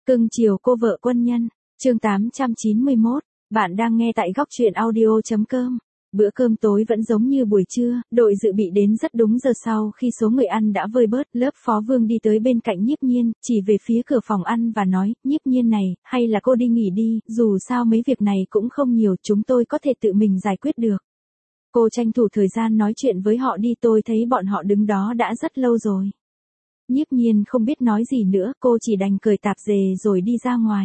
Cưng chiều cô vợ quân nhân, chương 891, bạn đang nghe tại góc truyện audio.com. Bữa cơm tối vẫn giống như buổi trưa, đội dự bị đến rất đúng giờ sau khi số người ăn đã vơi bớt. Lớp Phó Vương đi tới bên cạnh Nhiếp Nhiên, chỉ về phía cửa phòng ăn và nói, Nhiếp Nhiên này, hay là cô đi nghỉ đi, dù sao mấy việc này cũng không nhiều, chúng tôi có thể tự mình giải quyết được. Cô tranh thủ thời gian nói chuyện với họ đi, tôi thấy bọn họ đứng đó đã rất lâu rồi. Nhiếp Nhiên không biết nói gì nữa, cô chỉ đành cởi tạp dề rồi đi ra ngoài.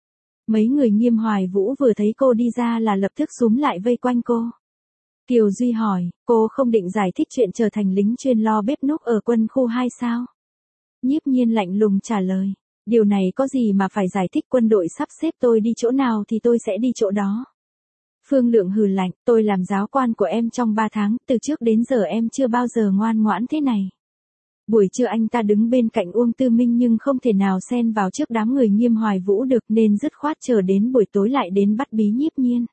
Mấy người Nghiêm Hoài Vũ vừa thấy cô đi ra là lập tức xúm lại vây quanh cô. Kiều Duy hỏi, cô không định giải thích chuyện trở thành lính chuyên lo bếp núc ở quân khu 2 sao? Nhiếp Nhiên lạnh lùng trả lời, điều này có gì mà phải giải thích, quân đội sắp xếp tôi đi chỗ nào thì tôi sẽ đi chỗ đó. Phương Lượng hừ lạnh, tôi làm giáo quan của em trong 3 tháng, từ trước đến giờ em chưa bao giờ ngoan ngoãn thế này. Buổi trưa anh ta đứng bên cạnh Uông Tư Minh nhưng không thể nào xen vào trước đám người Nghiêm Hoài Vũ được nên dứt khoát chờ đến buổi tối lại đến bắt bí Nhiếp Nhiên.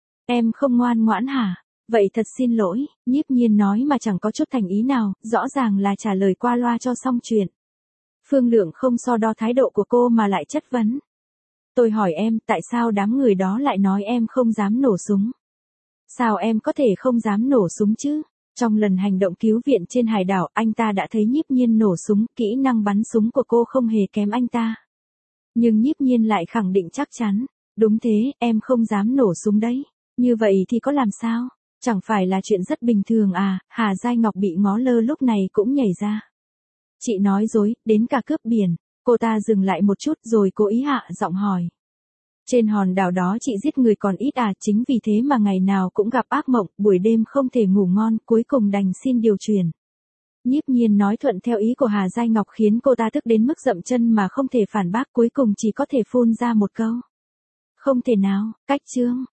Em không ngoan ngoãn hả? Vậy thật xin lỗi, Nhiếp Nhiên nói mà chẳng có chút thành ý nào, rõ ràng là trả lời qua loa cho xong chuyện. Phương Lượng không so đo thái độ của cô mà lại chất vấn. Tôi hỏi em, tại sao đám người đó lại nói em không dám nổ súng? Sao em có thể không dám nổ súng chứ? Trong lần hành động cứu viện trên hải đảo, anh ta đã thấy Nhiếp Nhiên nổ súng, kỹ năng bắn súng của cô không hề kém anh ta. Nhưng Nhiếp Nhiên lại khẳng định chắc chắn, đúng thế, em không dám nổ súng đấy. Như vậy thì có làm sao? Chẳng phải là chuyện rất bình thường à? Hà Giai Ngọc bị ngó lơ lúc này cũng nhảy ra. Chị nói dối, đến cả cướp biển. Cô ta dừng lại một chút rồi cố ý hạ giọng hỏi. Trên hòn đảo đó chị giết người còn ít à? Chính vì thế mà ngày nào cũng gặp ác mộng, buổi đêm không thể ngủ ngon, cuối cùng đành xin điều chuyển. Nhiếp Nhiên nói thuận theo ý của Hà Giai Ngọc khiến cô ta tức đến mức dậm chân mà không thể phản bác, cuối cùng chỉ có thể phun ra một câu. Không thể nào, cách chương.